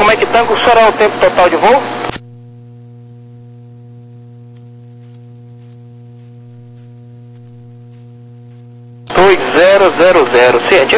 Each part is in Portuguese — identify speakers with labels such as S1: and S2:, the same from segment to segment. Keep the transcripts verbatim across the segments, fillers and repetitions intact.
S1: como é que tango, o senhor é o tempo total de voo? dois zero zero zero, ciente?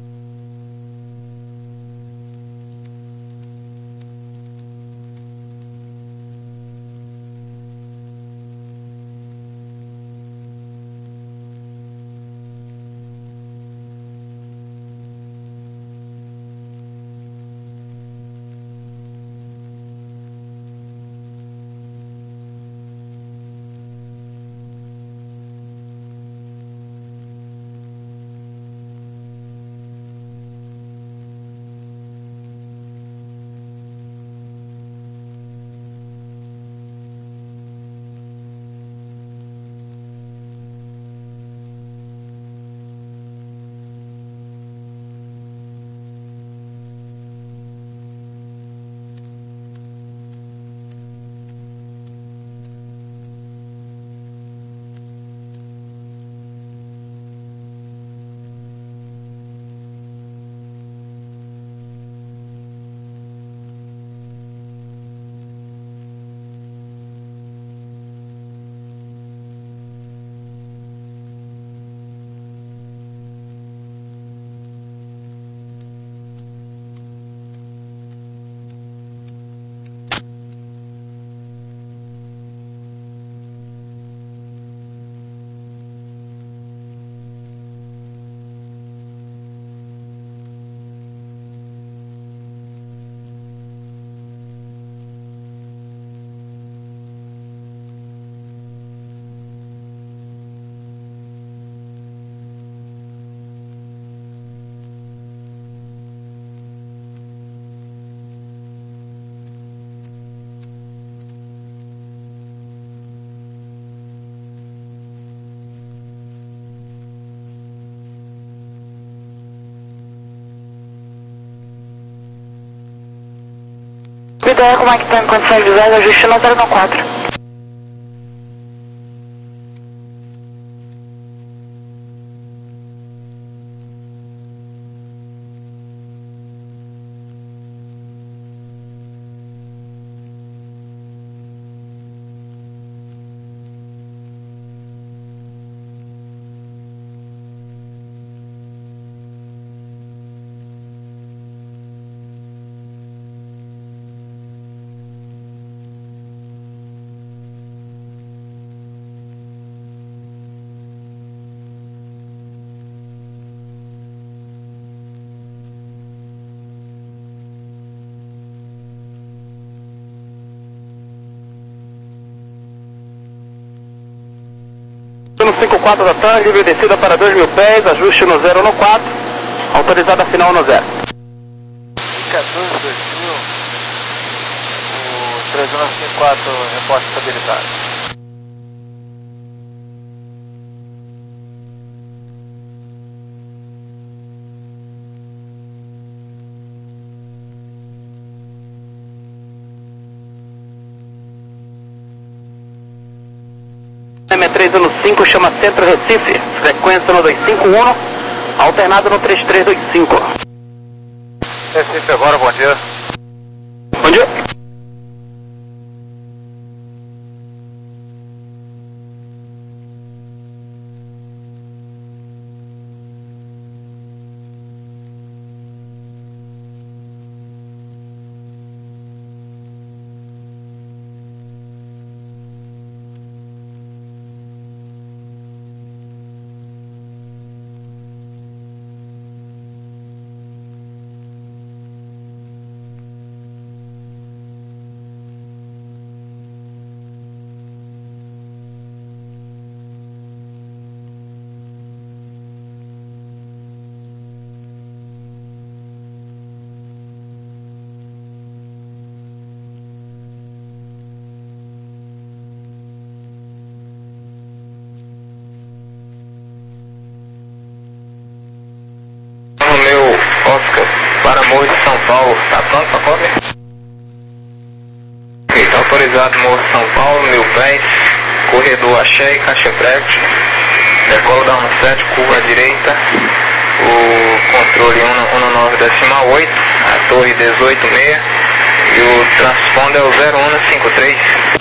S2: Vitória, como é que está em condições visuais, ajuste no zero quatro.
S1: No cinco quatro da TAM, livre descida para dois mil pés, ajuste no zero no quatro, autorizada final no zero.
S3: quatorze, dois mil, o três um cinco quatro, reporte estabilizado.
S1: M três um cinco, chama Centro Recife, frequência no dois cinco um, alternado no três três dois cinco.
S3: Recife agora, bom dia.
S1: Bom dia.
S3: Para Morro de São Paulo, tá pronto para cobre? Ok, tá autorizado Morro de São Paulo, mil pés, corredor Axé e Caixa Prego, decola da um sete, curva à direita, o controle um nove decimal oito, a torre dezoito seis, é o zero um cinco três.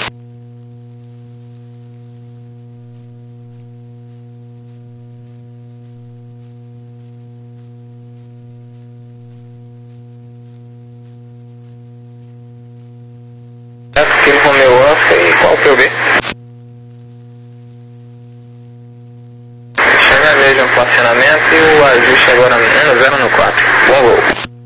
S3: Kilo Romeo Oscar e qual o P U B? Chame a mesma para acionamento e o ajuste agora menos zero no quatro. Bom voo.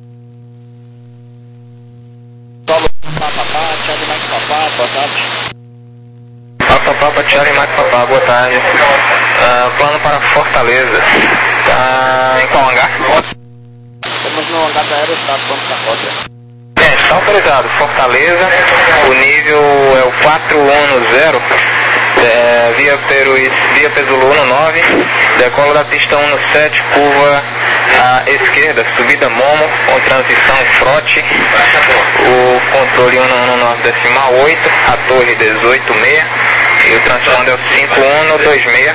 S1: Solo Papapá, Thiago Mike Papá, boa tarde.
S3: Papapá, Thiago Mike Papá, boa tarde. Uh, plano para Fortaleza. Tá em qual hangar?
S1: Estamos no hangar da Aerostar, vamos para a rota.
S3: É, está autorizado. Fortaleza, o nível é o quatro um zero, é, via, Peru, via Pesulo um nove, decola da pista um sete, curva à esquerda, subida Momo, com transição frote, o controle um nove decimal oito, a torre dezoito seis e o transponder é o cinco um dois seis.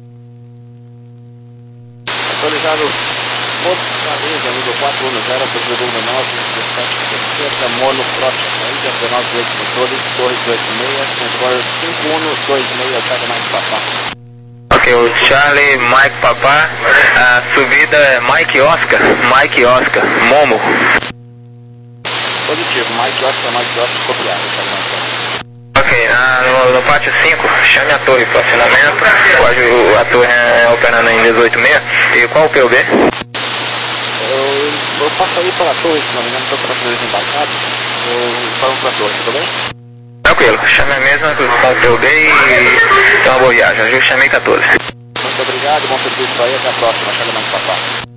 S1: Autorizado Fortaleza, nível quatro um zero, Pesulo um nove, esquerda, Mono, frote, saída dezenove oito, controle, torre dezoito seis, controle cinco um dois seis, Thiago Mike Papá.
S3: Ok, o Charlie, Mike Papá, a subida é Mike Oscar, Mike Oscar, Momo.
S1: Positivo, Mike Oscar, Mike Oscar, copiado, Thiago Mike Papá.
S3: Ok, ah, no, no pátio cinco, chame a torre para acionamento, a torre é operando em dezoito seis, e qual o P U B?
S1: Eu, eu passo aí pela torre, se não me engano, estou para fazer embarcado, eu vamos para a torre, tudo bem?
S3: Tranquilo, chame a mesma com o P U B e tem uma boa viagem, eu chamei quatorze.
S1: Muito obrigado, bom serviço aí, até a próxima, Thiago Mike Papá.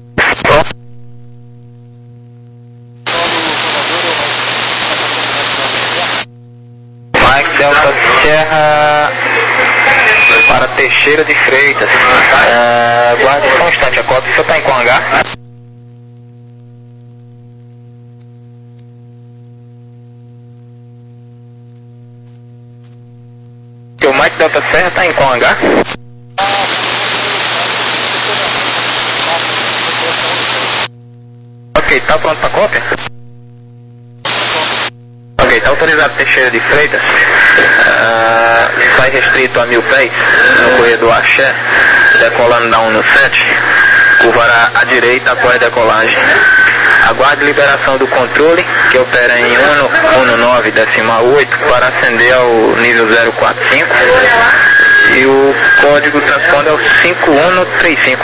S1: Mike
S3: Delta Serra para Teixeira de Freitas. Uh, guarde só um instante a cota, o senhor está em qual hangar? O Mike Delta Serra está em qual hangar? Ok, está pronto para cópia? Ok, está autorizado Teixeira de Freitas, uh, sai restrito a mil pés, no corredor Axé, decolando da um sete, curvará à direita após a decolagem. Aguarde liberação do controle, que opera em um nove decimal oito, para ascender ao nível zero quatro cinco, e o código transponder é o cinco um três cinco.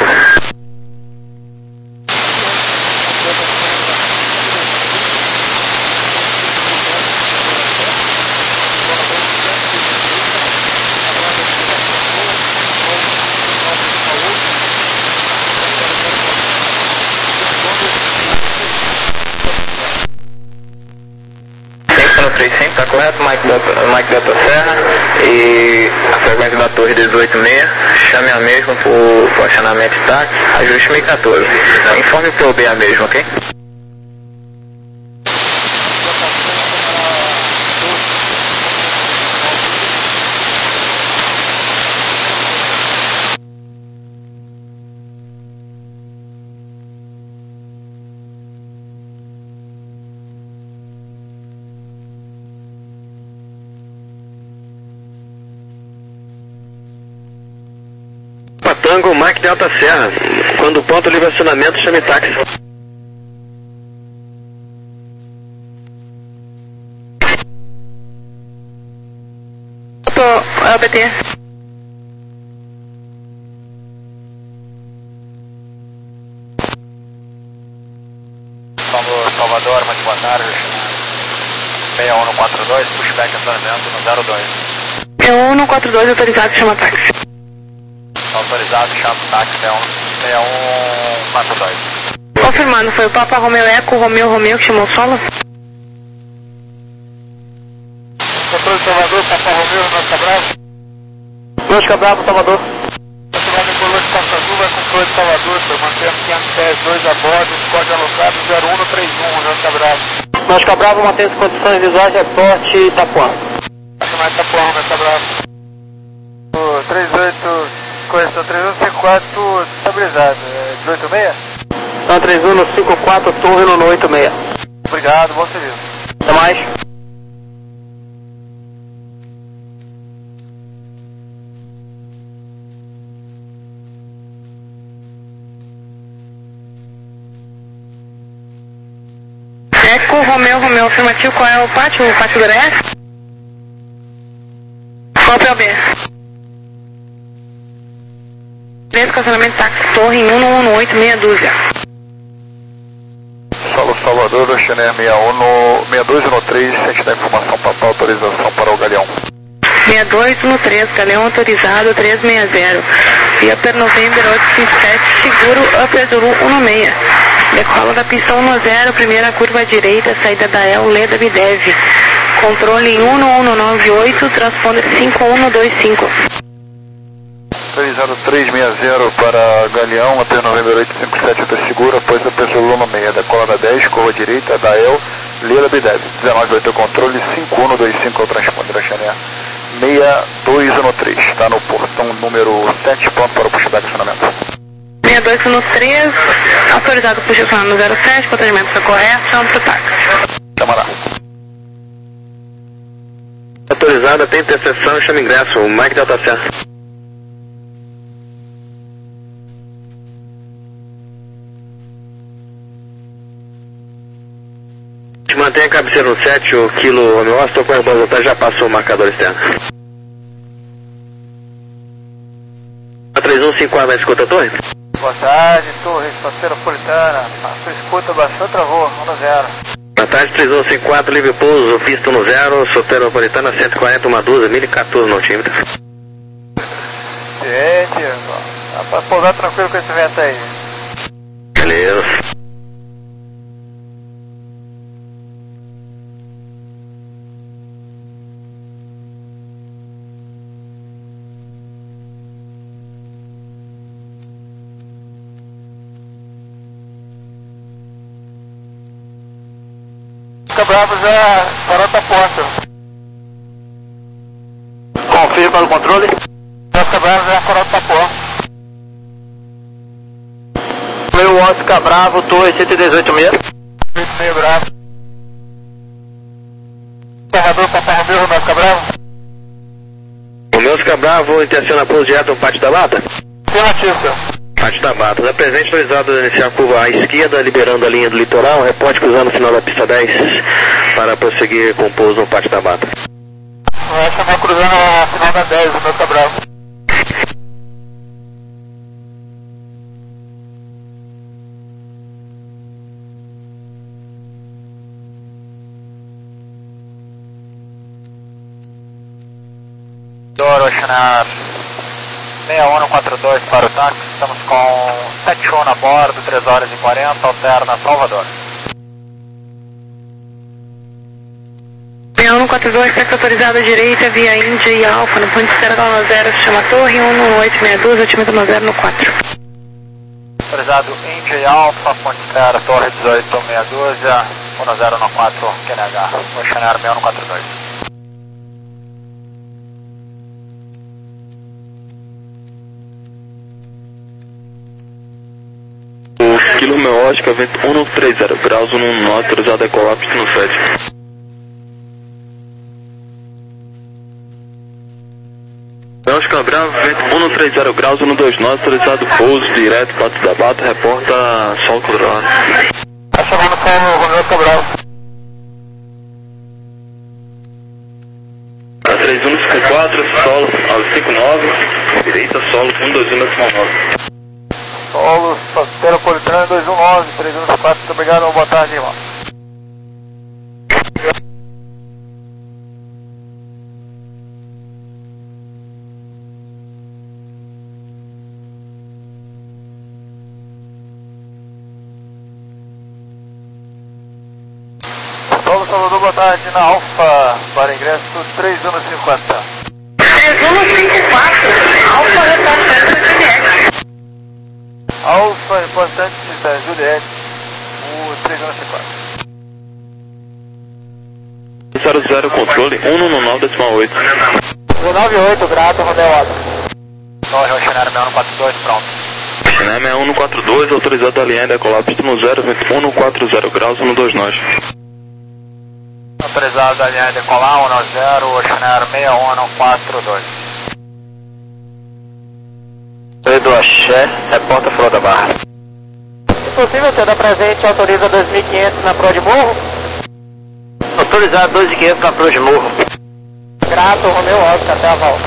S3: Está correto, Mike Delta, Mike Delta Serra, e a frequência da torre dezoito seis, chame a mesma por, por acionamento de táxi, ajuste mil e quatorze. Informe o P U B a mesma, ok?
S1: Tango, Mike Delta Serra. Quando ponto livre acionamento, chame táxi.
S2: Tô, é o B T.
S1: Somos Salvador, muito boa tarde. seis um quatro dois, pushback acionamento no zero dois.
S2: É um um quatro dois autorizado, chama táxi.
S1: Autorizado, chama táxi, seis um quatro dois.
S2: Confirmando, foi o Papa Romeo Eco, Romeo Romeo que chamou o solo?
S1: Controle Salvador, Papa Romeo, Nosca Bravo. Nosca Bravo, Salvador. Confirmado em color de Costa Azul, vai controle de Salvador, foi mantendo quinhentos e dez, dois a bordo, código alocado zero um três um, Nosca Bravo. Nosca Bravo, mantém as condições visuais de aporte Itapuã. Chamar Itapuã, Nosca Bravo. três oito, correção três um cinco quatro, estabilizado, dezoito seis? Não, três um cinco quatro, torre no oito seis. Obrigado, bom serviço. Até mais.
S2: Romeu, Romeu, afirmativo, qual é o pátio? O pátio do Areia? Qual é o P O B? Estacionamento táxi Torre em um um oito, meia dúzia.
S1: Solo Salvador, Oceaner sessenta e um no sessenta e dois no três, sente da informação para a autorização para o Galeão.
S2: sessenta e dois no três, Galeão autorizado trezentos e sessenta. Via per November oito cinco sete, seguro Upper Zulu um seis. Decola da pista um zero, primeira curva à direita, saída da El, Leda Bidev. Controle em um um nove oito, transponder cinco um dois cinco.
S1: três zero três seis zero para Galeão, Upper November oito cinco sete, Upper seguro, após Upper Zulu um seis. Decola da dez, curva à direita, da El, Leda Bidev. dezenove oito, controle cinco um dois cinco, o transponder Oceaner sessenta e dois no três, está no portão número sete, pronto para o puxback de acionamento.
S2: sessenta e dois no três, autorizado para o no zero sete, procedimento está correto, chama para o táxi.
S1: Chamará.
S3: Autorizado, tem interseção, chama ingresso, o Mike Delta Serra. Mantém a cabeceira no sete, o quilo Romeo, estou com a volta, já passou o marcador externo. A três um cinco quatro, vai escuta a torre?
S1: Boa tarde, Torre Soteropolitana. A sua escuta baixou, travou, um zero.
S3: Boa tarde, três um cinco quatro, livre pouso, pista no zero, Soteropolitana, cento e quarenta, uma dúzia, mil e quatorze notímetros.
S1: Gente, dá pra pousar tranquilo com esse vento aí.
S3: Beleza.
S1: Fica bravo já, parou tá porta.
S3: Confirma para o controle.
S1: Fica bravo já, parou tá porta.
S3: Meu Oscar Bravo, torre cento e dezoito meia.
S1: Meio bravo. Carregador para Romeu, Romeu fica bravo.
S3: O meu Oscar Bravo, interciona pouso direto no pátio da Bata.
S1: Afirmativo.
S3: Pátio da Bata. Da presente autorizado a iniciar a curva à esquerda, liberando a linha do litoral. Reporte cruzando o final da pista dez para prosseguir com o pouso no Pátio da Bata.
S1: Vai chamar cruzando a final da dez, o meu fica bravo. Doro, Oceanar sessenta e um quatro dois para o táxi, estamos com sete um a bordo, três horas e quarenta, alterna Salvador.
S2: sessenta e um quatro dois, táxi autorizado à direita, via Índia e Alfa, no ponto de espera da um zero, se chama Torre, um um oito seis dois, altímetro um zero no quatro.
S1: Autorizado Índia e Alfa, ponte de espera, Torre dezoito sessenta e dois, um zero no quatro, Q N H, Oceanar sessenta e um quatro dois.
S3: O quilo meu Oscar, vento um três zero graus, um não autorizado a decolar, pista no sete. Oscar Bravo, vento um três zero graus, um dois nove, autorizado pouso direto, Pátio da Bata, reporta sol colorado.
S1: Tá chamando para o Romeu fica bravo.
S3: A três um cinco quatro, solo, ao cinco nove, direita, solo, um dois um decimal nove.
S1: Solo Soteropolitana dois um nove, três um quatro, muito obrigado, boa tarde, irmão. Solo Salvador, boa tarde, na Alfa, para ingresso três um cinquenta.
S2: três um cinco quatro, Alfa reportante Juliette.
S1: Alfa, importante da Juliette, o três um cinquenta.
S3: zero zero controle, um um nove decimal oito.
S1: nove oito, grato, Rodel Alto. Torre, Oceanar sessenta e um quatro dois, pronto.
S3: Oceanar sessenta e um quatro dois, autorizado a alinhar e decolar, pista no zero, vento um quatro zero graus, um dois nove.
S1: Autorizado a alinhar e decolar, um zero, Oceanar sessenta e um quatro dois.
S3: Do Axé, reporta Flor da Barra.
S1: Se possível, você dá presente, autoriza dois mil e quinhentos na Pro de Morro.
S3: Autorizado dois mil e quinhentos na Cruz de Morro.
S1: Grato, Romeu Oscar, até a volta.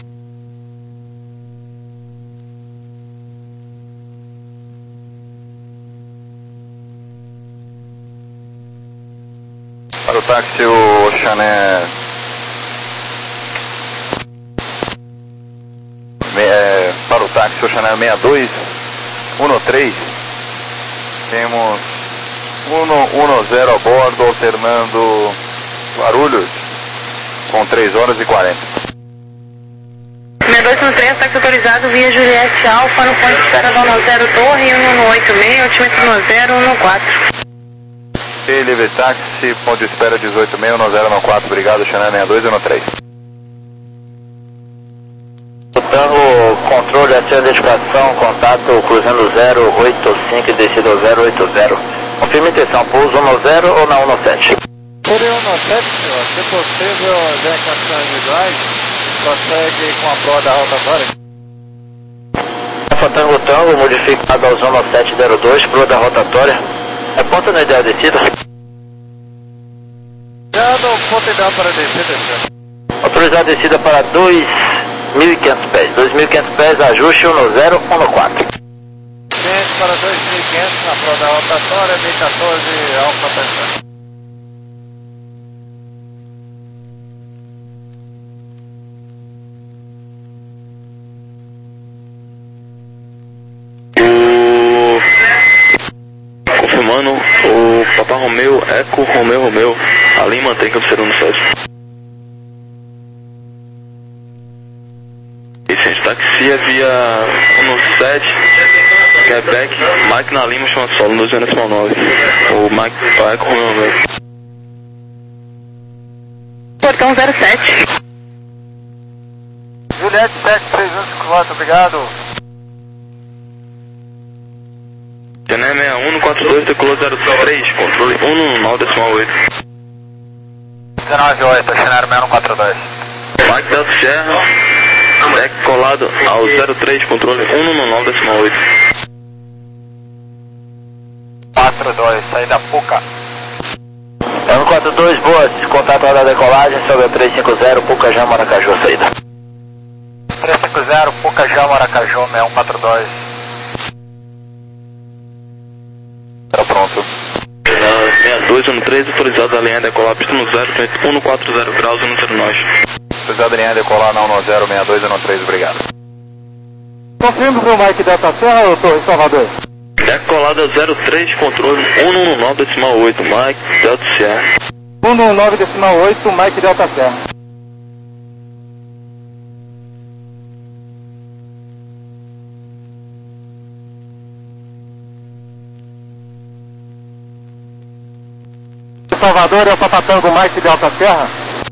S4: Para o táxi, o Chané... É, para o táxi, o Chané sessenta e dois, um três. Temos um zero a bordo, alternando Guarulhos, com três horas e quarenta.
S2: sessenta e dois um três, táxi autorizado via Juliette Alfa, no ponto de espera da um zero Torre, um um oito seis, altímetro um zero um quatro.
S4: E livre táxi, ponto de espera dezoito seis, um zero um quatro, obrigado, Chané sessenta e dois um três.
S3: Tango, controle, a sua identificação, contato cruzando zero oito cinco e descida zero oito zero. Confirma a intenção, pouso um zero ou na um sete?
S1: Por um sete, senhor, se possível, já em condições individuais, consegue com a proa da rotatória?
S3: Alfa Tango Tango, modificado aos um sete zero dois, proa da rotatória. É ponto na ideal descida?
S1: Já no ponto ideal para descida, senhor.
S3: Autorizado a descida para dois mil e quinhentos pés. dois mil e quinhentos pés, ajuste um zero um quatro.
S1: Desce para dois mil e quinhentos na proa da rotatória, B quatorze, Alfa Tango.
S5: Confirmando, o Papa Romeu, Eco Romeu Romeu, ali mantém cabeceira no sete. Vicente, taxia via um sete, Quebec, Mike na Lima, chama solo, dois zero nove. O Mike para Eco Romeu Romeu.
S2: Portão zero sete.
S1: Juliette sete três um cinco quatro, obrigado.
S5: Chané sessenta e um no quatro dois, decolou zero três, controle um no nove decimal oito.
S1: dezenove oito, Chané sessenta e um no quatro dois.
S5: Mike Delta Serra, decolado ao zero três, controle um no nove decimal oito.
S1: quatro dois, saída Puca.
S3: É um quatro dois, boas, contato da decolagem sobre a três cinco zero, Pucajá, Maracaju, saída.
S1: três cinco zero, Pucajá, Maracaju, sessenta e um quatro dois.
S4: Tá pronto.
S5: sessenta e dois um três, autorizado a linha decolar, pista no zero, um quatro zero graus, um zero nove.
S4: Autorizado a linha decolar na um zero sessenta e dois um três, obrigado.
S1: Confirma o Mike Delta Serra ou Torre Salvador?
S5: Decolada zero três, controle um no nove decimal oito, Mike Delta Serra.
S1: um no nove decimal oito, Mike Delta Serra. Salvador é o Papatango Mike Delta Serra.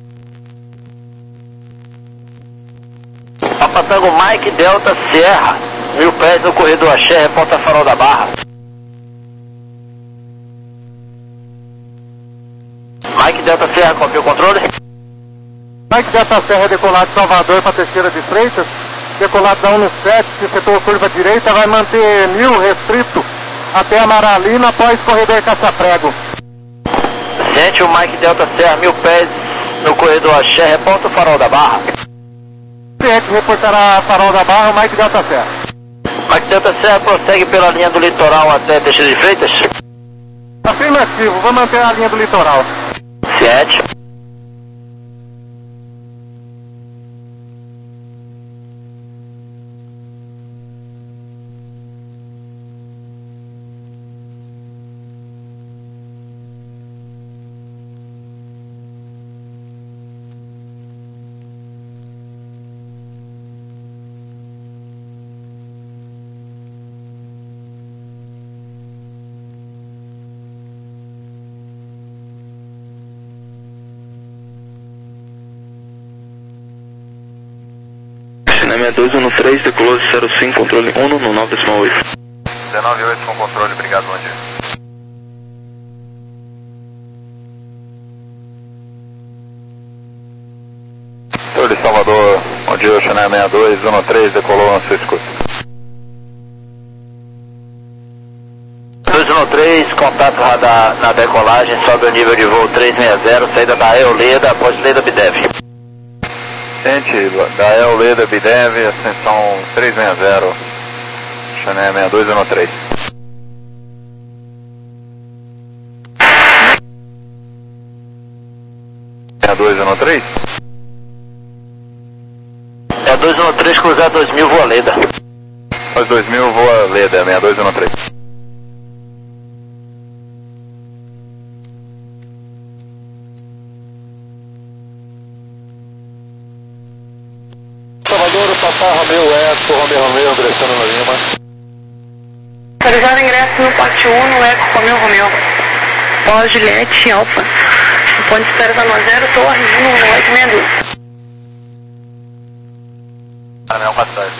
S3: Papatango Mike Delta Serra, mil pés no corredor Axé, Ponta Farol da Barra. Mike Delta Serra, confia o controle?
S1: Mike Delta Serra, decolado de Salvador para Teixeira de Freitas, decolado da um sete, setor curva direita, vai manter mil restrito até Amaralina após corredor Caça-Prego.
S3: Gente, o Mike Delta Serra, mil pés no corredor Axé, reporta o Farol da Barra.
S1: Cliente reportará Farol da Barra, Mike Delta Serra.
S3: Mike Delta Serra prossegue pela linha do litoral até Teixeira de Freitas?
S1: Afirmativo, vou manter a linha do litoral.
S3: Sete.
S5: sessenta e dois um três, decolou zero cinco, controle um no nove decimal oito.
S4: dezenove oito com controle, obrigado, bom dia. Senhor de Salvador, bom dia, Chané sessenta e dois, um três, decolou na sua escuta.
S3: dois um três, contato radar na decolagem, sobe o nível de voo trezentos e sessenta, saída da Eoleda, após Leda Bidev.
S4: Gente, da Eoleda Bidev, ascensão trezentos e sessenta, Chanel sessenta e dois um três. sessenta e dois um três?
S3: É dois um três, cruzar dois mil, voa Leda.
S4: Faz dois mil, voa Leda, sessenta e dois um três. Salvador, Papá Romeu, Eco, Romeu, Romeu, ingressando na Lima.
S2: Autorizado ingresso no pote um, no Eco, Romeu, Romeu. Pós Juliette, Alfa. O ponto de espera da nove zero, Torre, um um oito seis dois.
S3: Caminhão quatro dois.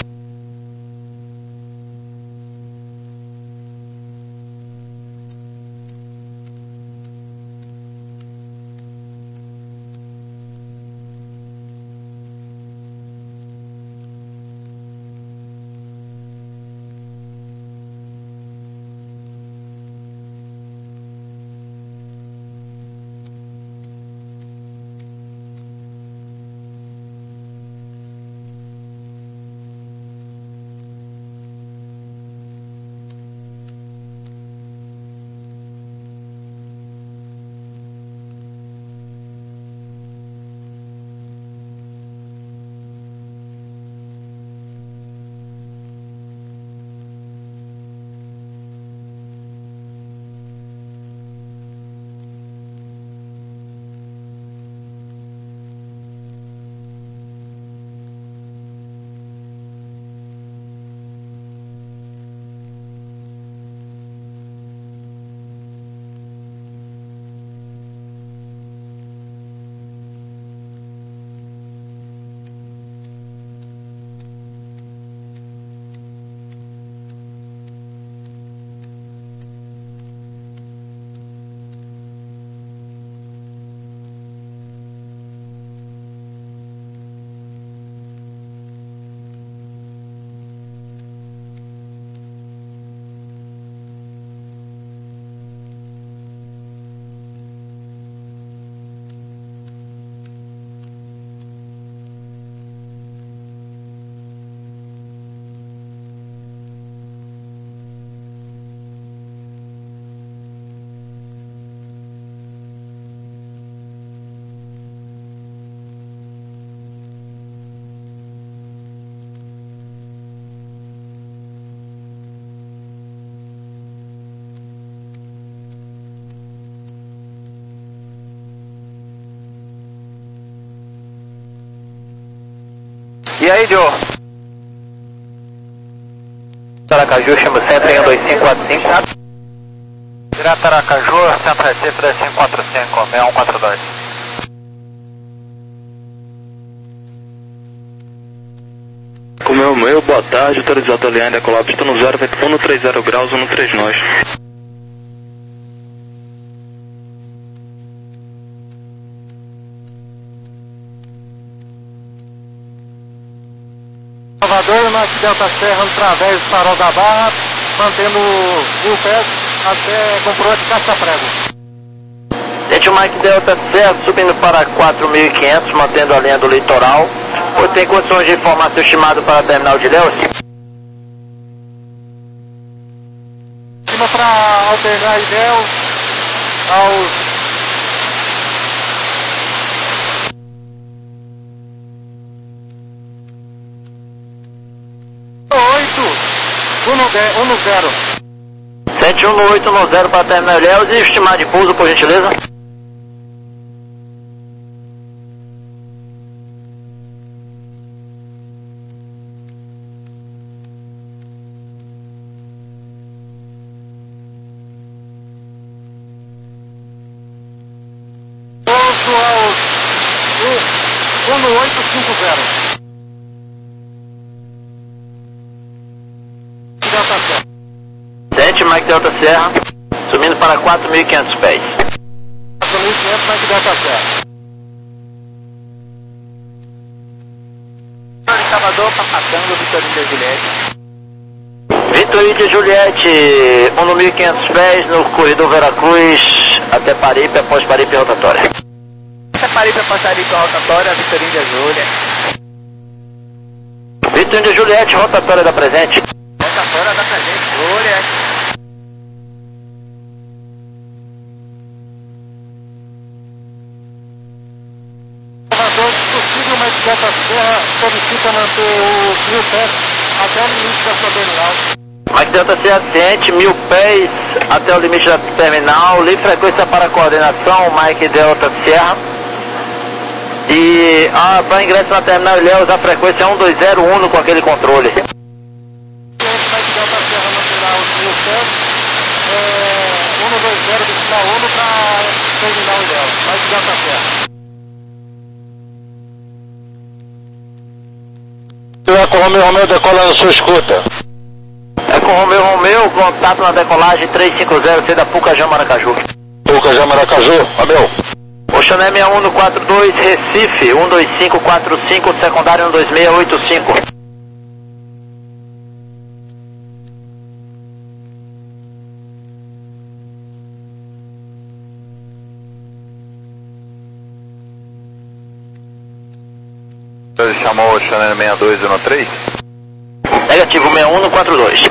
S3: E aí, Joe? Aracaju, chama Centro um dois cinco quatro cinco.
S1: Direto Aracaju, Centro Recife três cinco quatro cinco, seis um quatro dois.
S5: Com meu meu, boa tarde, autorizado aliado da Colab, estou no zero, um três zero graus, um três nós.
S1: Salvador, Mike Delta Serra, através do Farol da Barra, mantendo mil pés até Comprova de Caixa Prego.
S3: Gente, o Mike Delta Serra subindo para quatro mil e quinhentos, mantendo a linha do litoral. Ou tem condições de informar seu estimado para a terminal de Ilhéus?
S1: Cima para alternar Ilhéus aos um zero.
S3: sete um oito um zero para a terminal de Ilhéus e estimado de pouso, por gentileza?
S1: Pouso aos um oito cinco zero.
S3: Tente Mike Delta Serra, subindo para quatro mil e quinhentos pés.
S1: quatro mil e quinhentos Mike Delta Serra.
S3: Salvador, Papatanga, Vitorino da Juliette. Vitor Índia Juliette, um no mil e quinhentos pés no corredor Veracruz até Paripe, após Paripe rotatória.
S1: Até Paripe, após Paripe rotatória, Vitor Índia Juliette.
S3: Vitor Índia Juliette, rotatória da presente.
S1: Rotatória da presente, Juliette. Possível, mas dessa serra solicita manter o mil pés até o limite da sua terminal.
S3: Mike Delta C atente, mil pés até o limite da terminal, livre frequência para coordenação, Mike Delta Sierra. E ah, para ingresso na terminal ele usa a frequência um dois zero um com aquele controle.
S1: Mike Delta Sierra manterá os mil pés, é, um dois zero decimal um para terminal ideal, Mike Delta Sierra.
S6: Eco Romeu Romeu decola na sua escuta.
S3: Eco Romeu Romeu, contato na decolagem três cinco zero, C da Pucajá Maracaju.
S6: Pucajá Maracaju, Romeu.
S3: Oxané sessenta e um no quatro dois, Recife, um dois cinco quatro cinco, secundário um dois seis oito cinco.
S4: Você chamou o Chanel sessenta e dois no três?
S3: Negativo, sessenta e um no quatro dois.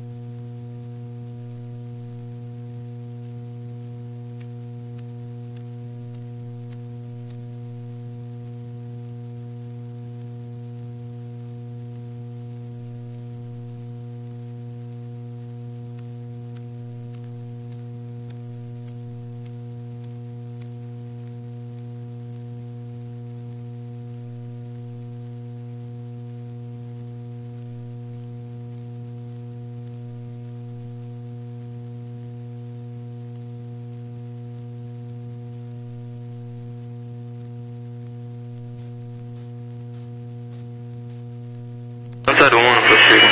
S5: zero um, não prossigo.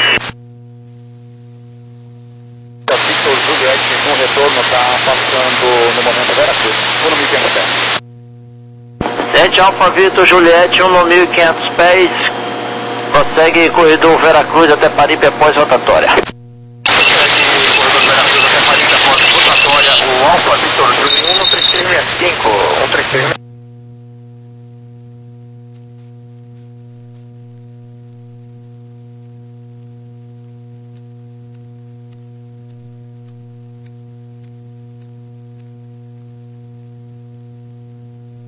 S4: A Victor Juliette com retorno está passando no momento Veracruz, um no mil e quinhentos pés.
S3: sete Alfa Vitor Juliette, um no mil e quinhentos pés, consegue corredor Veracruz até Paripe após rotatória.
S4: Consegue corredor Veracruz até Paripe após rotatória, o Alfa Victor Juliette um no três três seis cinco, um três três